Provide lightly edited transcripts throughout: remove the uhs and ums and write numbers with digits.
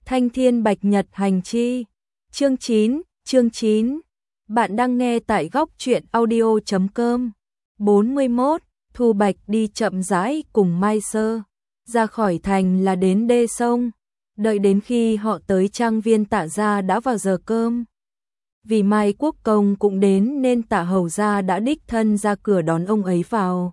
Thanh Thiên Bạch Nhật Hành Chi. Chương 9. Bạn đang nghe tại góc truyện audio.com. 41. Thu Bạch đi chậm rãi cùng Mai Sơ. Ra khỏi thành là đến đê sông. Đợi đến khi họ tới trang viên Tạ gia đã vào giờ cơm. Vì Mai Quốc Công cũng đến nên Tạ hầu gia đã đích thân ra cửa đón ông ấy vào.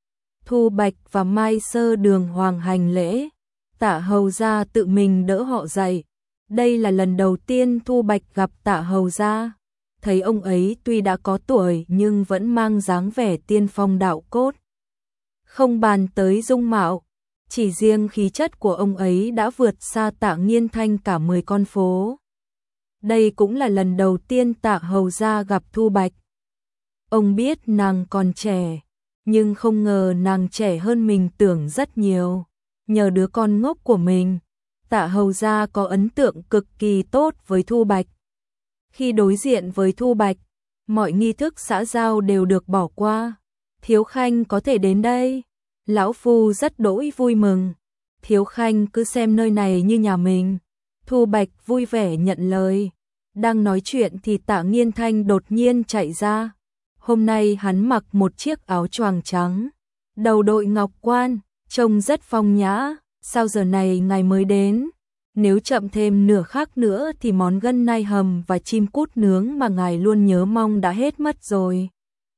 Thu Bạch và Mai Sơ đường hoàng hành lễ. Tạ hầu gia tự mình đỡ họ dậy. Đây là lần đầu tiên Thu Bạch gặp Tạ hầu gia. Thấy ông ấy tuy đã có tuổi nhưng vẫn mang dáng vẻ tiên phong đạo cốt. Không bàn tới dung mạo, chỉ riêng khí chất của ông ấy đã vượt xa Tạ Nghiên Thanh cả 10 con phố. Đây cũng là lần đầu tiên Tạ hầu gia gặp Thu Bạch. Ông biết nàng còn trẻ, nhưng không ngờ nàng trẻ hơn mình tưởng rất nhiều. Nhờ đứa con ngốc của mình, Tạ hầu gia có ấn tượng cực kỳ tốt với Thu Bạch. Khi đối diện với Thu Bạch, mọi nghi thức xã giao đều được bỏ qua. Thiếu Khanh có thể đến đây, lão phu rất đỗi vui mừng. Thiếu Khanh cứ xem nơi này như nhà mình. Thu Bạch vui vẻ nhận lời. Đang nói chuyện thì Tạ Nghiên Thanh đột nhiên chạy ra. Hôm nay hắn mặc một chiếc áo choàng trắng, đầu đội ngọc quan, trông rất phong nhã. Sao giờ này ngài mới đến? Nếu chậm thêm nửa khắc nữa thì món gân nai hầm và chim cút nướng mà ngài luôn nhớ mong đã hết mất rồi.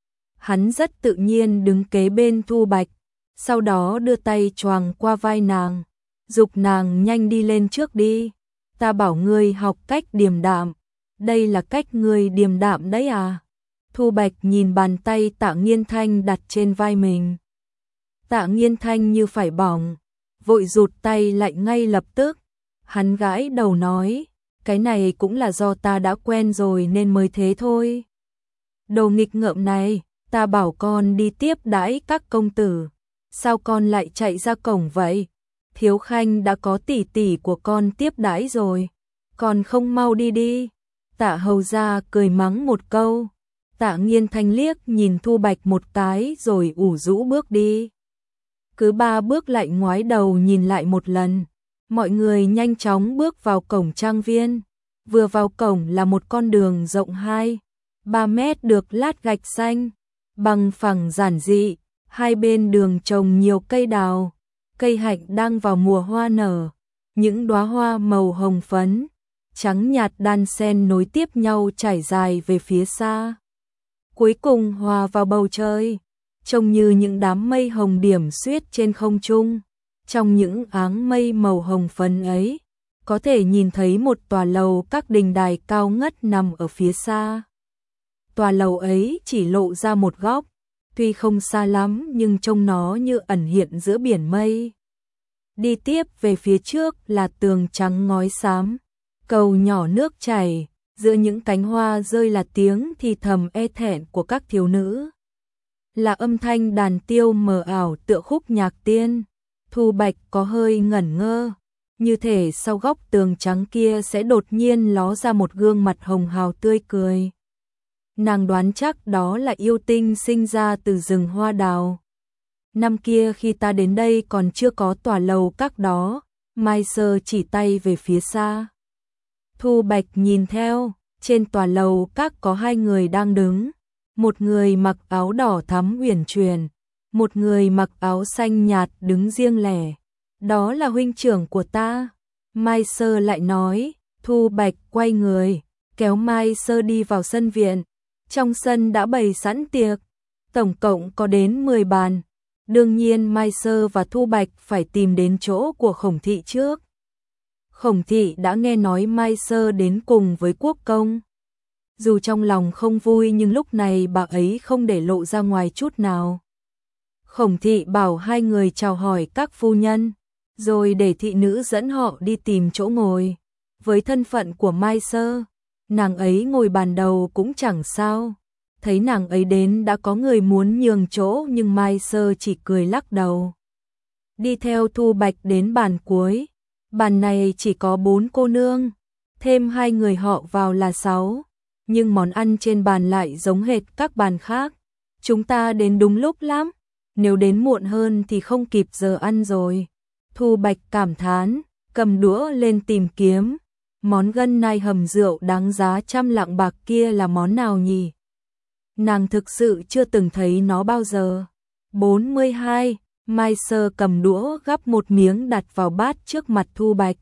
Hắn rất tự nhiên đứng kế bên Thu Bạch, sau đó đưa tay choàng qua vai nàng, giục nàng nhanh đi lên trước đi. Ta bảo ngươi học cách điềm đạm, đây là cách ngươi điềm đạm đấy à? Thu Bạch nhìn bàn tay Tạ Nghiên Thanh đặt trên vai mình. Tạ Nghiên Thanh như phải bỏng, vội rụt tay lại ngay lập tức. Hắn gãi đầu nói, cái này cũng là do ta đã quen rồi nên mới thế thôi. Đồ nghịch ngợm này, ta bảo con đi tiếp đãi các công tử, sao con lại chạy ra cổng vậy? Thiếu Khanh đã có tỷ tỷ của con tiếp đãi rồi, còn không mau đi đi. Tạ hầu gia cười mắng một câu. Tạ Nghiên Thanh liếc nhìn Thu Bạch một cái rồi ủ rũ bước đi. Cứ 3 bước lại ngoái đầu nhìn lại một lần. Mọi người nhanh chóng bước vào cổng trang viên. Vừa vào cổng là một con đường rộng 2-3 mét được lát gạch xanh, bằng phẳng giản dị. Hai bên đường trồng nhiều cây đào, cây hạnh đang vào mùa hoa nở. Những đóa hoa màu hồng phấn, trắng nhạt đan xen nối tiếp nhau trải dài về phía xa. Cuối cùng hòa vào bầu trời, trông như những đám mây hồng điểm xuyết trên không trung. Trong những áng mây màu hồng phấn ấy, có thể nhìn thấy một tòa lầu các đình đài cao ngất nằm ở phía xa. Tòa lầu ấy chỉ lộ ra một góc, tuy không xa lắm nhưng trông nó như ẩn hiện giữa biển mây. Đi tiếp về phía trước là tường trắng ngói xám, cầu nhỏ nước chảy, giữa những cánh hoa rơi là tiếng thì thầm e thẹn của các thiếu nữ. Là âm thanh đàn tiêu mờ ảo tựa khúc nhạc tiên. Thu Bạch có hơi ngẩn ngơ, như thể sau góc tường trắng kia sẽ đột nhiên ló ra một gương mặt hồng hào tươi cười. Nàng đoán chắc đó là yêu tinh sinh ra từ rừng hoa đào. Năm kia khi ta đến đây còn chưa có tòa lầu các đó. Mai Sơ chỉ tay về phía xa. Thu Bạch nhìn theo, trên tòa lầu các có 2 người đang đứng. Một người mặc áo đỏ thắm uyển chuyển, một người mặc áo xanh nhạt đứng riêng lẻ. Đó là huynh trưởng của ta. Mai Sơ lại nói. Thu Bạch quay người, kéo Mai Sơ đi vào sân viện. Trong sân đã bày sẵn tiệc, tổng cộng có đến 10 bàn. Đương nhiên Mai Sơ và Thu Bạch phải tìm đến chỗ của Khổng thị trước. Khổng thị đã nghe nói Mai Sơ đến cùng với Quốc công. Dù trong lòng không vui nhưng lúc này bà ấy không để lộ ra ngoài chút nào. Khổng thị bảo 2 người chào hỏi các phu nhân, rồi để thị nữ dẫn họ đi tìm chỗ ngồi. Với thân phận của Mai Sơ, nàng ấy ngồi bàn đầu cũng chẳng sao. Thấy nàng ấy đến đã có người muốn nhường chỗ nhưng Mai Sơ chỉ cười lắc đầu. Đi theo Thu Bạch đến bàn cuối. Bàn này chỉ có 4 cô nương, thêm 2 người họ vào là 6. Nhưng món ăn trên bàn lại giống hệt các bàn khác. Chúng ta đến đúng lúc lắm, nếu đến muộn hơn thì không kịp giờ ăn rồi. Thu Bạch cảm thán, cầm đũa lên tìm kiếm. Món gân nai hầm rượu đáng giá trăm lạng bạc kia là món nào nhỉ? Nàng thực sự chưa từng thấy nó bao giờ. 42. Mai Sơ cầm đũa gắp một miếng đặt vào bát trước mặt Thu Bạch.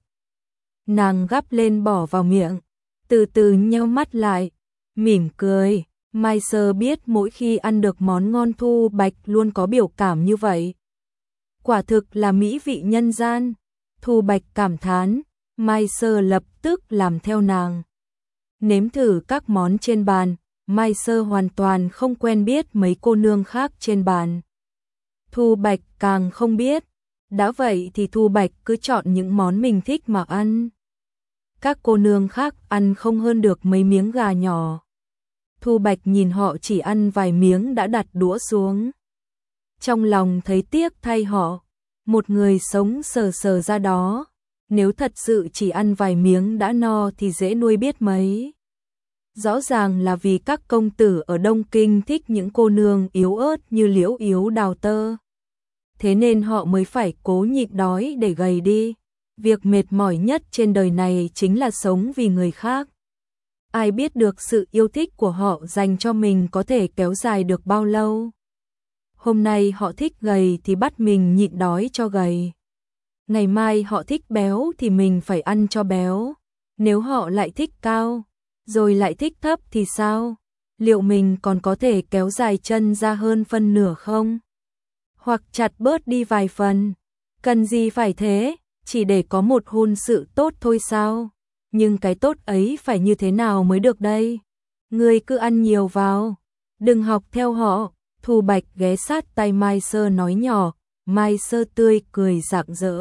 Nàng gắp lên bỏ vào miệng, từ từ nheo mắt lại, mỉm cười. Mai Sơ biết mỗi khi ăn được món ngon Thu Bạch luôn có biểu cảm như vậy. Quả thực là mỹ vị nhân gian. Thu Bạch cảm thán, Mai Sơ lập tức làm theo nàng. Nếm thử các món trên bàn, Mai Sơ hoàn toàn không quen biết mấy cô nương khác trên bàn. Thu Bạch càng không biết. Đã vậy thì Thu Bạch cứ chọn những món mình thích mà ăn. Các cô nương khác ăn không hơn được mấy miếng gà nhỏ. Thu Bạch nhìn họ chỉ ăn vài miếng đã đặt đũa xuống. Trong lòng thấy tiếc thay họ, một người sống sờ sờ ra đó. Nếu thật sự chỉ ăn vài miếng đã no thì dễ nuôi biết mấy. Rõ ràng là vì các công tử ở Đông Kinh thích những cô nương yếu ớt như Liễu Yếu Đào Tơ. Thế nên họ mới phải cố nhịn đói để gầy đi. Việc mệt mỏi nhất trên đời này chính là sống vì người khác. Ai biết được sự yêu thích của họ dành cho mình có thể kéo dài được bao lâu. Hôm nay họ thích gầy thì bắt mình nhịn đói cho gầy. Ngày mai họ thích béo thì mình phải ăn cho béo. Nếu họ lại thích cao, rồi lại thích thấp thì sao? Liệu mình còn có thể kéo dài chân ra hơn phân nửa không? Hoặc chặt bớt đi vài phần? Cần gì phải thế? Chỉ để có một hôn sự tốt thôi sao? Nhưng cái tốt ấy phải như thế nào mới được đây? Ngươi cứ ăn nhiều vào, đừng học theo họ. Thu Bạch ghé sát tay Mai Sơ nói nhỏ. Mai Sơ tươi cười rạng rỡ,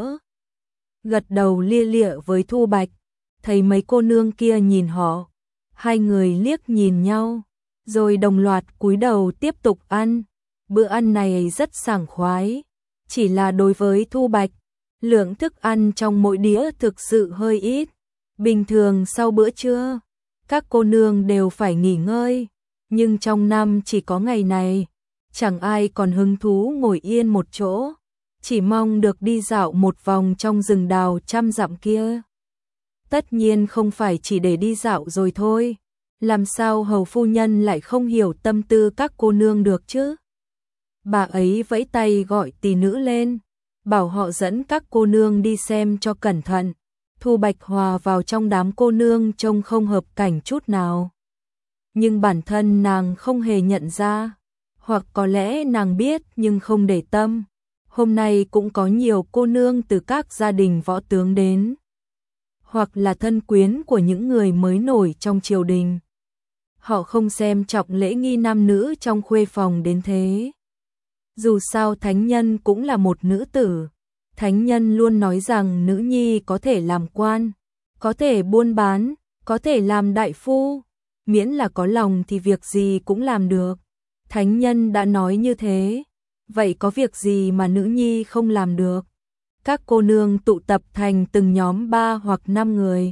gật đầu lia lịa với Thu Bạch. Thấy mấy cô nương kia nhìn họ, hai người liếc nhìn nhau, rồi đồng loạt cúi đầu tiếp tục ăn. Bữa ăn này rất sảng khoái, chỉ là đối với Thu Bạch, lượng thức ăn trong mỗi đĩa thực sự hơi ít. Bình thường sau bữa trưa, các cô nương đều phải nghỉ ngơi, nhưng trong năm chỉ có ngày này, chẳng ai còn hứng thú ngồi yên một chỗ, chỉ mong được đi dạo một vòng trong rừng đào trăm dặm kia. Tất nhiên không phải chỉ để đi dạo rồi thôi, làm sao hầu phu nhân lại không hiểu tâm tư các cô nương được chứ? Bà ấy vẫy tay gọi tỷ nữ lên, bảo họ dẫn các cô nương đi xem cho cẩn thận. Thu Bạch hòa vào trong đám cô nương trông không hợp cảnh chút nào. Nhưng bản thân nàng không hề nhận ra, hoặc có lẽ nàng biết nhưng không để tâm. Hôm nay cũng có nhiều cô nương từ các gia đình võ tướng đến, hoặc là thân quyến của những người mới nổi trong triều đình. Họ không xem trọng lễ nghi nam nữ trong khuê phòng đến thế. Dù sao thánh nhân cũng là một nữ tử. Thánh nhân luôn nói rằng nữ nhi có thể làm quan, có thể buôn bán, có thể làm đại phu, miễn là có lòng thì việc gì cũng làm được. Thánh nhân đã nói như thế, vậy có việc gì mà nữ nhi không làm được? Các cô nương tụ tập thành từng nhóm 3 hoặc 5 người.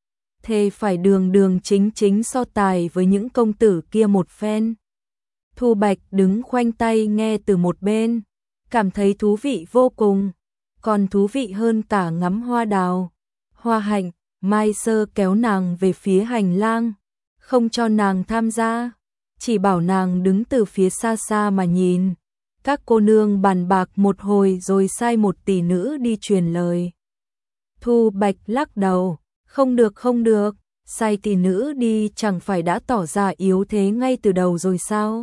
Thề phải đường đường chính chính so tài với những công tử kia một phen. Thu Bạch đứng khoanh tay nghe từ một bên, cảm thấy thú vị vô cùng. Còn thú vị hơn cả ngắm hoa đào, hoa hạnh. Mai Sơ kéo nàng về phía hành lang, không cho nàng tham gia, chỉ bảo nàng đứng từ phía xa xa mà nhìn. Các cô nương bàn bạc một hồi rồi sai một tỷ nữ đi truyền lời. Thu Bạch lắc đầu, không được không được, sai tỷ nữ đi chẳng phải đã tỏ ra yếu thế ngay từ đầu rồi sao?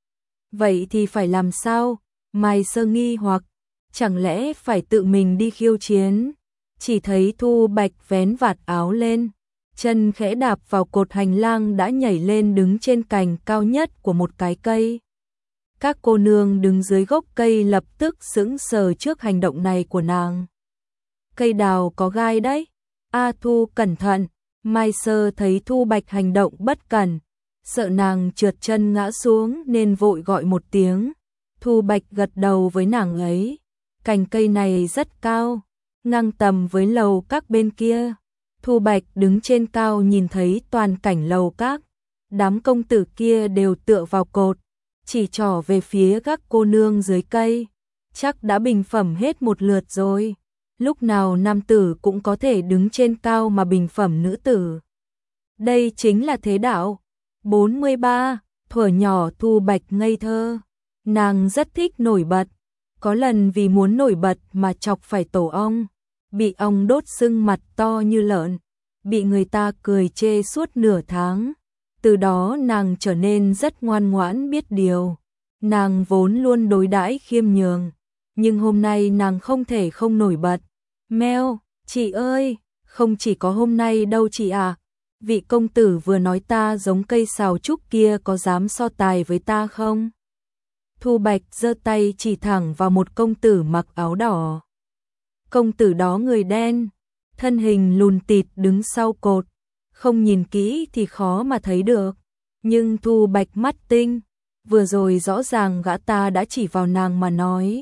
Vậy thì phải làm sao? Mai Sơ nghi hoặc, chẳng lẽ phải tự mình đi khiêu chiến? Chỉ thấy Thu Bạch vén vạt áo lên, chân khẽ đạp vào cột hành lang đã nhảy lên đứng trên cành cao nhất của một cái cây. Các cô nương đứng dưới gốc cây lập tức sững sờ trước hành động này của nàng. Cây đào có gai đấy. A Thu cẩn thận. Mai Sơ thấy Thu Bạch hành động bất cẩn, sợ nàng trượt chân ngã xuống nên vội gọi một tiếng. Thu Bạch gật đầu với nàng ấy. Cành cây này rất cao, ngang tầm với lầu các bên kia. Thu Bạch đứng trên cao nhìn thấy toàn cảnh lầu các. Đám công tử kia đều tựa vào cột, chỉ trỏ về phía các cô nương dưới cây. Chắc đã bình phẩm hết một lượt rồi. lúc nào nam tử cũng có thể đứng trên cao mà bình phẩm nữ tử. Đây chính là thế đạo. 43. Thuở nhỏ Thu Bạch ngây thơ, nàng rất thích nổi bật, có lần vì muốn nổi bật mà chọc phải tổ ong, bị ong đốt sưng mặt to như lợn, bị người ta cười chê suốt nửa tháng. Từ đó nàng trở nên rất ngoan ngoãn biết điều. Nàng vốn luôn đối đãi khiêm nhường, nhưng hôm nay nàng không thể không nổi bật. Meo, chị ơi, không chỉ có hôm nay đâu chị à. Vị công tử vừa nói ta giống cây sào trúc kia có dám so tài với ta không? Thu Bạch giơ tay chỉ thẳng vào một công tử mặc áo đỏ. Công tử đó người đen, thân hình lùn tịt đứng sau cột, không nhìn kỹ thì khó mà thấy được. Nhưng Thu Bạch mắt tinh, vừa rồi rõ ràng gã ta đã chỉ vào nàng mà nói.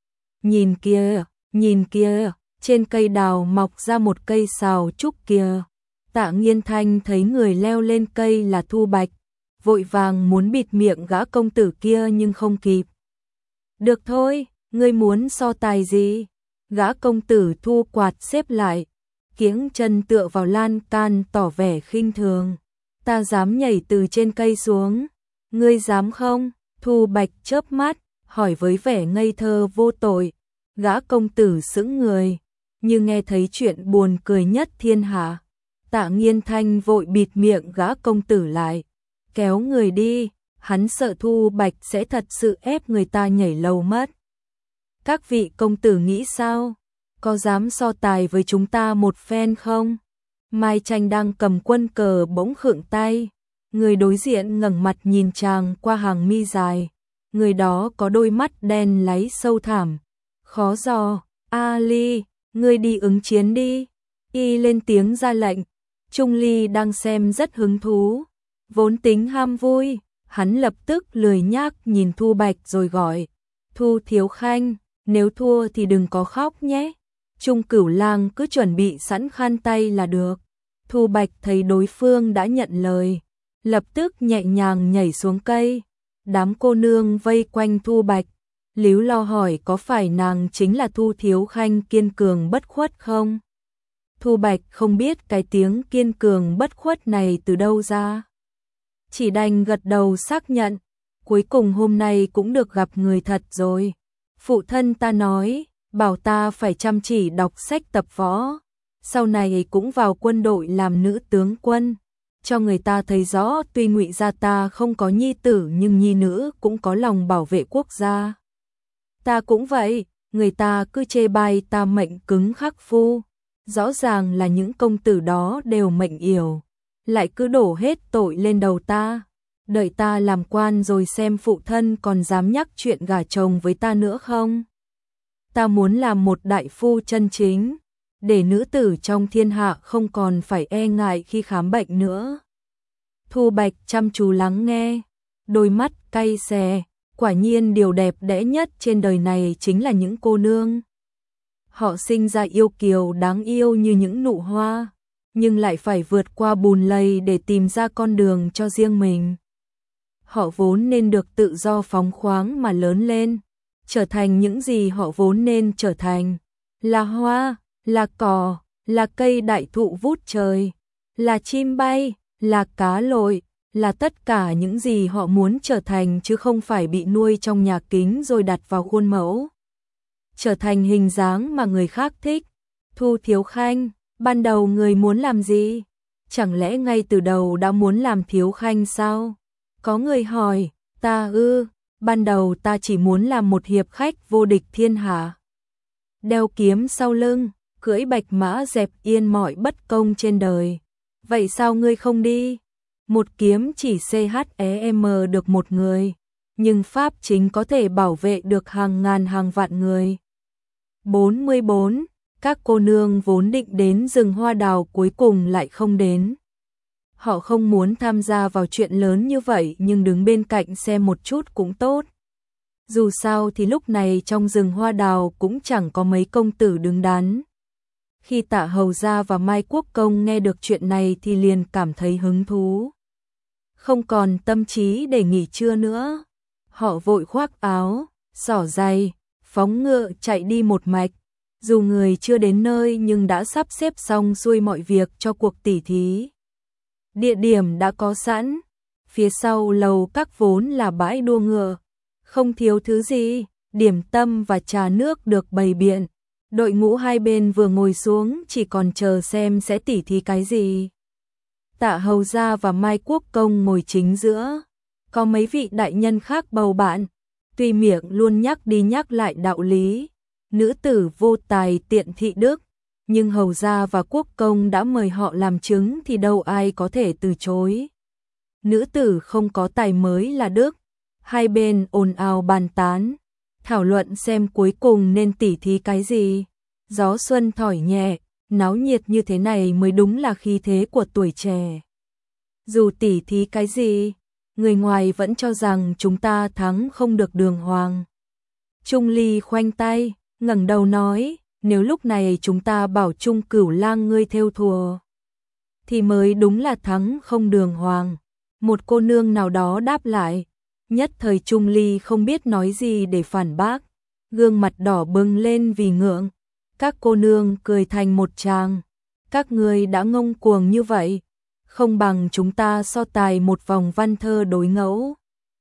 Nhìn kia, trên cây đào mọc ra một cây sào trúc kìa. Tạ Nghiên Thanh thấy người leo lên cây là Thu Bạch, vội vàng muốn bịt miệng gã công tử kia nhưng không kịp. Được thôi, ngươi muốn so tài gì? Gã công tử thu quạt xếp lại, kiễng chân tựa vào lan can tỏ vẻ khinh thường. Ta dám nhảy từ trên cây xuống, ngươi dám không? Thu Bạch chớp mắt, hỏi với vẻ ngây thơ vô tội. Gã công tử sững người, như nghe thấy chuyện buồn cười nhất thiên hạ. Tạ Nghiên Thanh vội bịt miệng gã công tử lại, kéo người đi, hắn sợ Thu Bạch sẽ thật sự ép người ta nhảy lầu mất. Các vị công tử nghĩ sao? Có dám so tài với chúng ta một phen không? Mai Tranh đang cầm quân cờ bỗng khựng tay, người đối diện ngẩng mặt nhìn chàng qua hàng mi dài, người đó có đôi mắt đen láy sâu thẳm, khó dò. A Ly, ngươi đi ứng chiến đi. Y lên tiếng ra lệnh. Trung Ly đang xem rất hứng thú, vốn tính ham vui, hắn lập tức lười nhác nhìn Thu Bạch rồi gọi, Thu Thiếu Khanh, nếu thua thì đừng có khóc nhé. Trung Cửu Lang cứ chuẩn bị sẵn khăn tay là được. Thu Bạch thấy đối phương đã nhận lời, lập tức nhẹ nhàng nhảy xuống cây. Đám cô nương vây quanh Thu Bạch, líu lo hỏi có phải nàng chính là Thu Thiếu Khanh kiên cường bất khuất không? Thu Bạch không biết cái tiếng kiên cường bất khuất này từ đâu ra, chỉ đành gật đầu xác nhận, cuối cùng hôm nay cũng được gặp người thật rồi. Phụ thân ta nói, bảo ta phải chăm chỉ đọc sách tập võ, sau này cũng vào quân đội làm nữ tướng quân, cho người ta thấy rõ tuy Ngụy gia ta không có nhi tử nhưng nhi nữ cũng có lòng bảo vệ quốc gia. Ta cũng vậy, người ta cứ chê bai ta mệnh cứng khắc phu. Rõ ràng là những công tử đó đều mệnh yểu, lại cứ đổ hết tội lên đầu ta. Đợi ta làm quan rồi xem phụ thân còn dám nhắc chuyện gả chồng với ta nữa không. Ta muốn làm một đại phu chân chính, để nữ tử trong thiên hạ không còn phải e ngại khi khám bệnh nữa. Thu Bạch chăm chú lắng nghe, đôi mắt cay xè, quả nhiên điều đẹp đẽ nhất trên đời này chính là những cô nương. Họ sinh ra yêu kiều đáng yêu như những nụ hoa, nhưng lại phải vượt qua bùn lầy để tìm ra con đường cho riêng mình. Họ vốn nên được tự do phóng khoáng mà lớn lên, trở thành những gì họ vốn nên trở thành, là hoa, là cỏ, là cây đại thụ vút trời, là chim bay, là cá lội, là tất cả những gì họ muốn trở thành chứ không phải bị nuôi trong nhà kính rồi đặt vào khuôn mẫu. Trở thành hình dáng mà người khác thích. Thu Thiếu Khanh, ban đầu người muốn làm gì? Chẳng lẽ ngay từ đầu đã muốn làm thiếu khanh sao? Có người hỏi, ta ban đầu ta chỉ muốn làm một hiệp khách vô địch thiên hạ. Đeo kiếm sau lưng, cưỡi bạch mã dẹp yên mọi bất công trên đời. Vậy sao ngươi không đi? Một kiếm chỉ CHEM được một người, nhưng pháp chính có thể bảo vệ được hàng ngàn hàng vạn người. 44. Các cô nương vốn định đến rừng hoa đào cuối cùng lại không đến. Họ không muốn tham gia vào chuyện lớn như vậy nhưng đứng bên cạnh xem một chút cũng tốt. Dù sao thì lúc này trong rừng hoa đào cũng chẳng có mấy công tử đứng đắn. Khi Tạ Hầu Gia và Mai Quốc Công nghe được chuyện này thì liền cảm thấy hứng thú. Không còn tâm trí để nghỉ trưa nữa. Họ vội khoác áo, xỏ giày, phóng ngựa chạy đi một mạch. Dù người chưa đến nơi nhưng đã sắp xếp xong xuôi mọi việc cho cuộc tỉ thí. Địa điểm đã có sẵn, phía sau lầu các vốn là bãi đua ngựa, không thiếu thứ gì, điểm tâm và trà nước được bày biện. Đội ngũ hai bên vừa ngồi xuống chỉ còn chờ xem sẽ tỉ thí cái gì. Tạ Hầu Gia và Mai Quốc Công ngồi chính giữa, có mấy vị đại nhân khác bầu bạn, tuy miệng luôn nhắc đi nhắc lại đạo lý, nữ tử vô tài tiện thị đức, nhưng Hầu Gia và Quốc Công đã mời họ làm chứng thì đâu ai có thể từ chối. Nữ tử không có tài mới là đức, hai bên ồn ào bàn tán, thảo luận xem cuối cùng nên tỉ thí cái gì. Gió xuân thổi nhẹ, náo nhiệt như thế này mới đúng là khí thế của tuổi trẻ. Dù tỉ thí cái gì, người ngoài vẫn cho rằng chúng ta thắng không được đường hoàng. Trung Ly khoanh tay, ngẩng đầu nói, nếu lúc này chúng ta bảo Trung Cửu Lang ngươi thêu thùa, thì mới đúng là thắng không đường hoàng. Một cô nương nào đó đáp lại, nhất thời Trung Ly không biết nói gì để phản bác, gương mặt đỏ bừng lên vì ngượng. Các cô nương cười thành một tràng, các ngươi đã ngông cuồng như vậy, không bằng chúng ta so tài một vòng văn thơ đối ngẫu.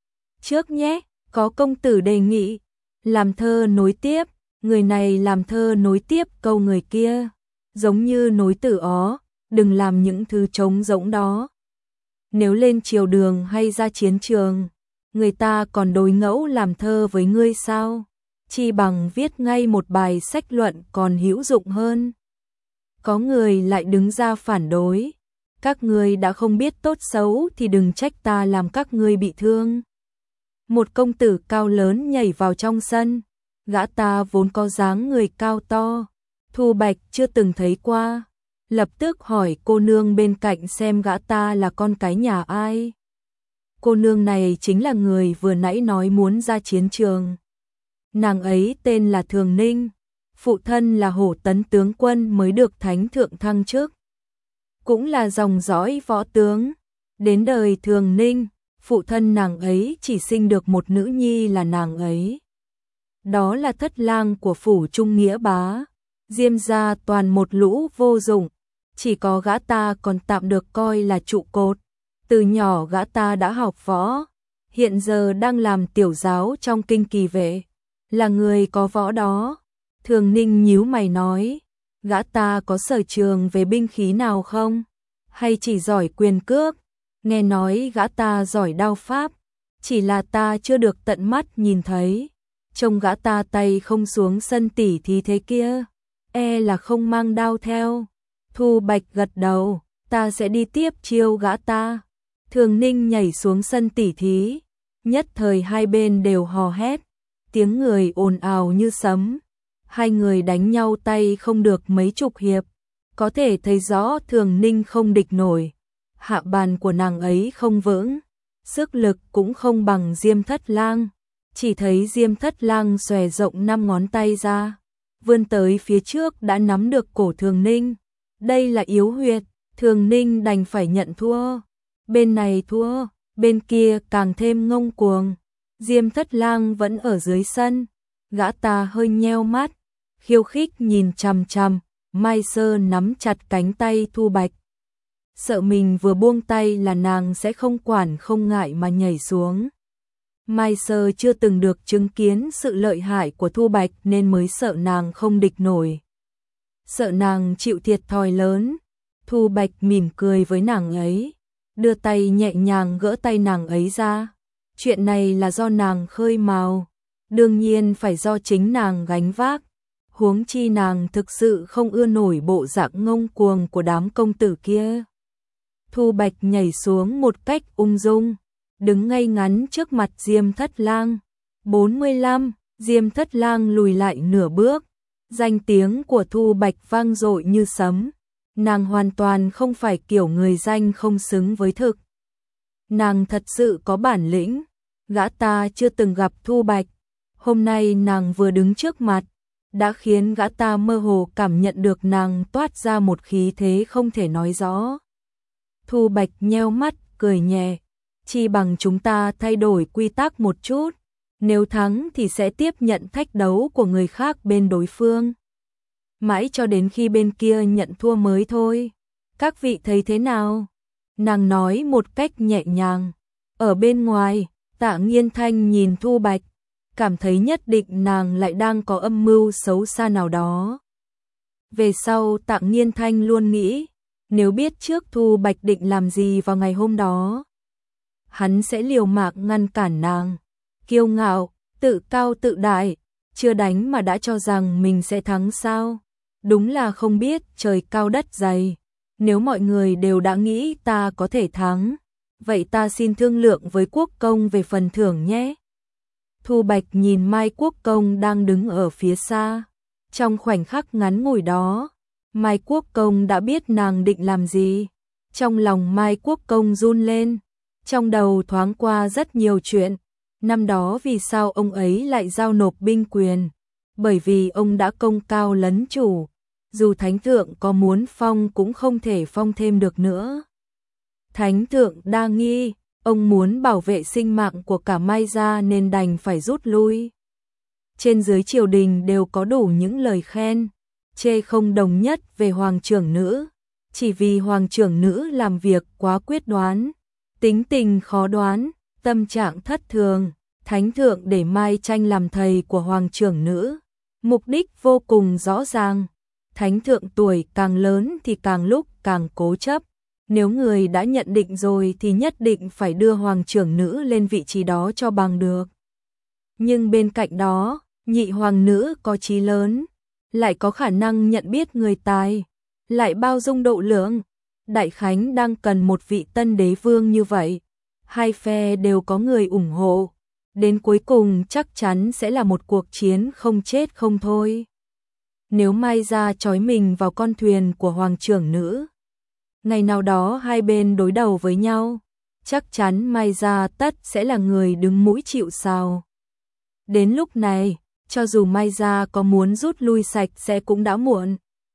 Trước nhé, có công tử đề nghị, làm thơ nối tiếp, người này làm thơ nối tiếp câu người kia, giống như nối tử ó, đừng làm những thứ trống rỗng đó. Nếu lên triều đường hay ra chiến trường, người ta còn đối ngẫu làm thơ với ngươi sao? Chi bằng viết ngay một bài sách luận còn hữu dụng hơn. Có người lại đứng ra phản đối, các ngươi đã không biết tốt xấu thì đừng trách ta làm các ngươi bị thương. Một công tử cao lớn nhảy vào trong sân, gã ta vốn có dáng người cao to, Thu Bạch chưa từng thấy qua, lập tức hỏi cô nương bên cạnh xem gã ta là con cái nhà ai. Cô nương này chính là người vừa nãy nói muốn ra chiến trường. Nàng ấy tên là Thường Ninh, phụ thân là Hổ Tấn tướng quân mới được thánh thượng thăng chức, cũng là dòng dõi võ tướng. Đến đời Thường Ninh, phụ thân nàng ấy chỉ sinh được một nữ nhi là nàng ấy. Đó là thất lang của phủ Trung Nghĩa Bá, Diêm gia toàn một lũ vô dụng, chỉ có gã ta còn tạm được coi là trụ cột. Từ nhỏ gã ta đã học võ, hiện giờ đang làm tiểu giáo trong kinh kỳ vệ, là người có võ đó. Thường Ninh nhíu mày nói, gã ta có sở trường về binh khí nào không? Hay chỉ giỏi quyền cước? Nghe nói gã ta giỏi đao pháp, chỉ là ta chưa được tận mắt nhìn thấy. Trông gã ta tay không xuống sân tỉ thí thế kia, e là không mang đao theo. Thu Bạch gật đầu, ta sẽ đi tiếp chiêu gã ta. Thường Ninh nhảy xuống sân tỉ thí, nhất thời hai bên đều hò hét, tiếng người ồn ào như sấm. Hai người đánh nhau tay không được mấy chục hiệp, có thể thấy rõ Thường Ninh không địch nổi. Hạ bàn của nàng ấy không vững, sức lực cũng không bằng Diêm Thất Lang. Chỉ thấy Diêm Thất Lang xòe rộng 5 ngón tay ra, vươn tới phía trước đã nắm được cổ Thường Ninh. Đây là yếu huyệt, Thường Ninh đành phải nhận thua. Bên này thua, bên kia càng thêm ngông cuồng. Diêm Thất Lang vẫn ở dưới sân, gã ta hơi nheo mắt, khiêu khích nhìn chằm chằm. Mai Sơ nắm chặt cánh tay Thu Bạch, sợ mình vừa buông tay là nàng sẽ không quản không ngại mà nhảy xuống. Mai Sơ chưa từng được chứng kiến sự lợi hại của Thu Bạch nên mới sợ nàng không địch nổi, sợ nàng chịu thiệt thòi lớn. Thu Bạch mỉm cười với nàng ấy, đưa tay nhẹ nhàng gỡ tay nàng ấy ra. Chuyện này là do nàng khơi mào, đương nhiên phải do chính nàng gánh vác. Huống chi nàng thực sự không ưa nổi bộ dạng ngông cuồng của đám công tử kia. Thu Bạch nhảy xuống một cách ung dung, đứng ngay ngắn trước mặt Diêm Thất Lang. 45, Diêm Thất Lang lùi lại nửa bước. Danh tiếng của Thu Bạch vang dội như sấm. Nàng hoàn toàn không phải kiểu người danh không xứng với thực. Nàng thật sự có bản lĩnh. Gã ta chưa từng gặp Thu Bạch, hôm nay nàng vừa đứng trước mặt, đã khiến gã ta mơ hồ cảm nhận được nàng toát ra một khí thế không thể nói rõ. Thu Bạch nheo mắt, cười nhẹ, chi bằng chúng ta thay đổi quy tắc một chút, nếu thắng thì sẽ tiếp nhận thách đấu của người khác bên đối phương. mãi cho đến khi bên kia nhận thua mới thôi. Các vị thấy thế nào? Nàng nói một cách nhẹ nhàng. Ở bên ngoài, Tạ Nghiên Thanh nhìn Thu Bạch, cảm thấy nhất định nàng lại đang có âm mưu xấu xa nào đó. Về sau Tạ Nghiên Thanh luôn nghĩ, nếu biết trước Thu Bạch định làm gì vào ngày hôm đó, hắn sẽ liều mạng ngăn cản nàng. Kiêu ngạo, tự cao tự đại, chưa đánh mà đã cho rằng mình sẽ thắng sao? Đúng là không biết trời cao đất dày. Nếu mọi người đều đã nghĩ ta có thể thắng, vậy ta xin thương lượng với Quốc Công về phần thưởng nhé. Thu Bạch nhìn Mai Quốc Công đang đứng ở phía xa. Trong khoảnh khắc ngắn ngủi đó, Mai Quốc Công đã biết nàng định làm gì. Trong lòng Mai Quốc Công run lên, trong đầu thoáng qua rất nhiều chuyện. Năm đó vì sao ông ấy lại giao nộp binh quyền? Bởi vì ông đã công cao lấn chủ, dù Thánh Thượng có muốn phong cũng không thể phong thêm được nữa. Thánh Thượng đa nghi, ông muốn bảo vệ sinh mạng của cả Mai gia nên đành phải rút lui. Trên dưới triều đình đều có đủ những lời khen, chê không đồng nhất về Hoàng trưởng nữ, chỉ vì Hoàng trưởng nữ làm việc quá quyết đoán, tính tình khó đoán, tâm trạng thất thường. Thánh Thượng để Mai Tranh làm thầy của Hoàng trưởng nữ, mục đích vô cùng rõ ràng. Thánh Thượng tuổi càng lớn thì càng lúc càng cố chấp, nếu người đã nhận định rồi thì nhất định phải đưa Hoàng trưởng nữ lên vị trí đó cho bằng được. Nhưng bên cạnh đó, nhị hoàng nữ có chí lớn, lại có khả năng nhận biết người tài, lại bao dung độ lượng. Đại Khánh đang cần một vị tân đế vương như vậy, hai phe đều có người ủng hộ. Đến cuối cùng chắc chắn sẽ là một cuộc chiến không chết không thôi. Nếu Mai gia trói mình vào con thuyền của Hoàng trưởng nữ, ngày nào đó hai bên đối đầu với nhau, chắc chắn Mai gia tất sẽ là người đứng mũi chịu sào. Đến lúc này, cho dù Mai gia có muốn rút lui sạch sẽ cũng đã muộn.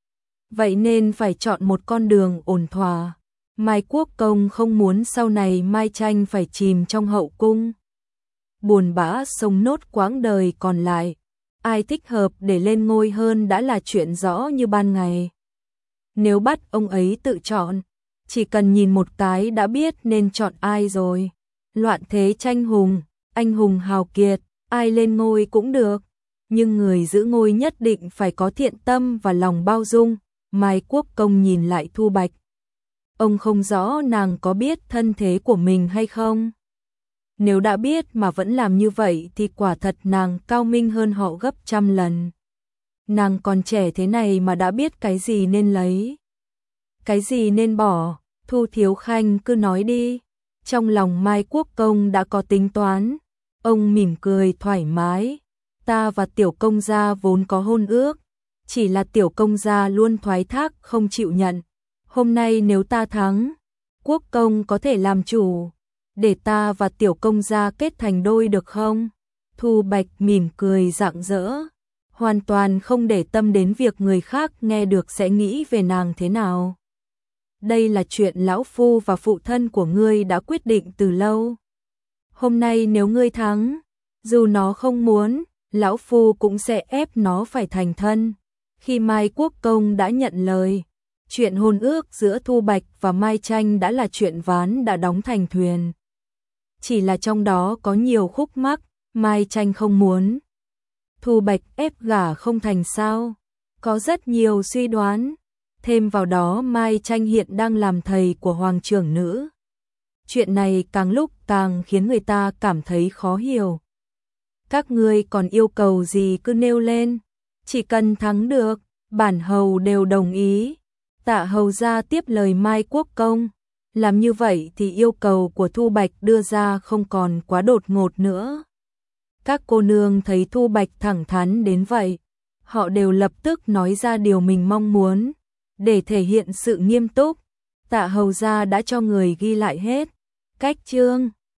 Vậy nên phải chọn một con đường ổn thỏa. Mai Quốc Công không muốn sau này Mai Tranh phải chìm trong hậu cung, buồn bã sống nốt quãng đời còn lại. Ai thích hợp để lên ngôi hơn đã là chuyện rõ như ban ngày. Nếu bắt ông ấy tự chọn, chỉ cần nhìn một cái đã biết nên chọn ai rồi. Loạn thế tranh hùng, anh hùng hào kiệt, ai lên ngôi cũng được. Nhưng người giữ ngôi nhất định phải có thiện tâm và lòng bao dung. Mai Quốc Công nhìn lại Thu Bạch. Ông không rõ nàng có biết thân thế của mình hay không? Nếu đã biết mà vẫn làm như vậy thì quả thật nàng cao minh hơn họ gấp trăm lần. Nàng còn trẻ thế này mà đã biết cái gì nên lấy, cái gì nên bỏ. Thu Thiếu Khanh cứ nói đi. Trong lòng Mai Quốc Công đã có tính toán. Ông mỉm cười thoải mái. Ta và Tiểu Công gia vốn có hôn ước, chỉ là Tiểu Công gia luôn thoái thác không chịu nhận. Hôm nay nếu ta thắng, Quốc Công có thể làm chủ, để ta và Tiểu Công gia kết thành đôi được không? Thu Bạch mỉm cười rạng rỡ, hoàn toàn không để tâm đến việc người khác nghe được sẽ nghĩ về nàng thế nào. Đây là chuyện lão phu và phụ thân của ngươi đã quyết định từ lâu. Hôm nay nếu ngươi thắng, dù nó không muốn, lão phu cũng sẽ ép nó phải thành thân. Khi Mai Quốc Công đã nhận lời, chuyện hôn ước giữa Thu Bạch và Mai Tranh đã là chuyện ván đã đóng thành thuyền. Chỉ là trong đó có nhiều khúc mắc, Mai Tranh không muốn. Thu Bạch ép gả không thành sao? Có rất nhiều suy đoán. Thêm vào đó Mai Tranh hiện đang làm thầy của Hoàng trưởng nữ. Chuyện này càng lúc càng khiến người ta cảm thấy khó hiểu. Các ngươi còn yêu cầu gì cứ nêu lên, chỉ cần thắng được, bản hầu đều đồng ý. Tạ hầu gia tiếp lời Mai Quốc Công, làm như vậy thì yêu cầu của Thu Bạch đưa ra không còn quá đột ngột nữa. Các cô nương thấy Thu Bạch thẳng thắn đến vậy, họ đều lập tức nói ra điều mình mong muốn, để thể hiện sự nghiêm túc. Tạ hầu gia đã cho người ghi lại hết cách chương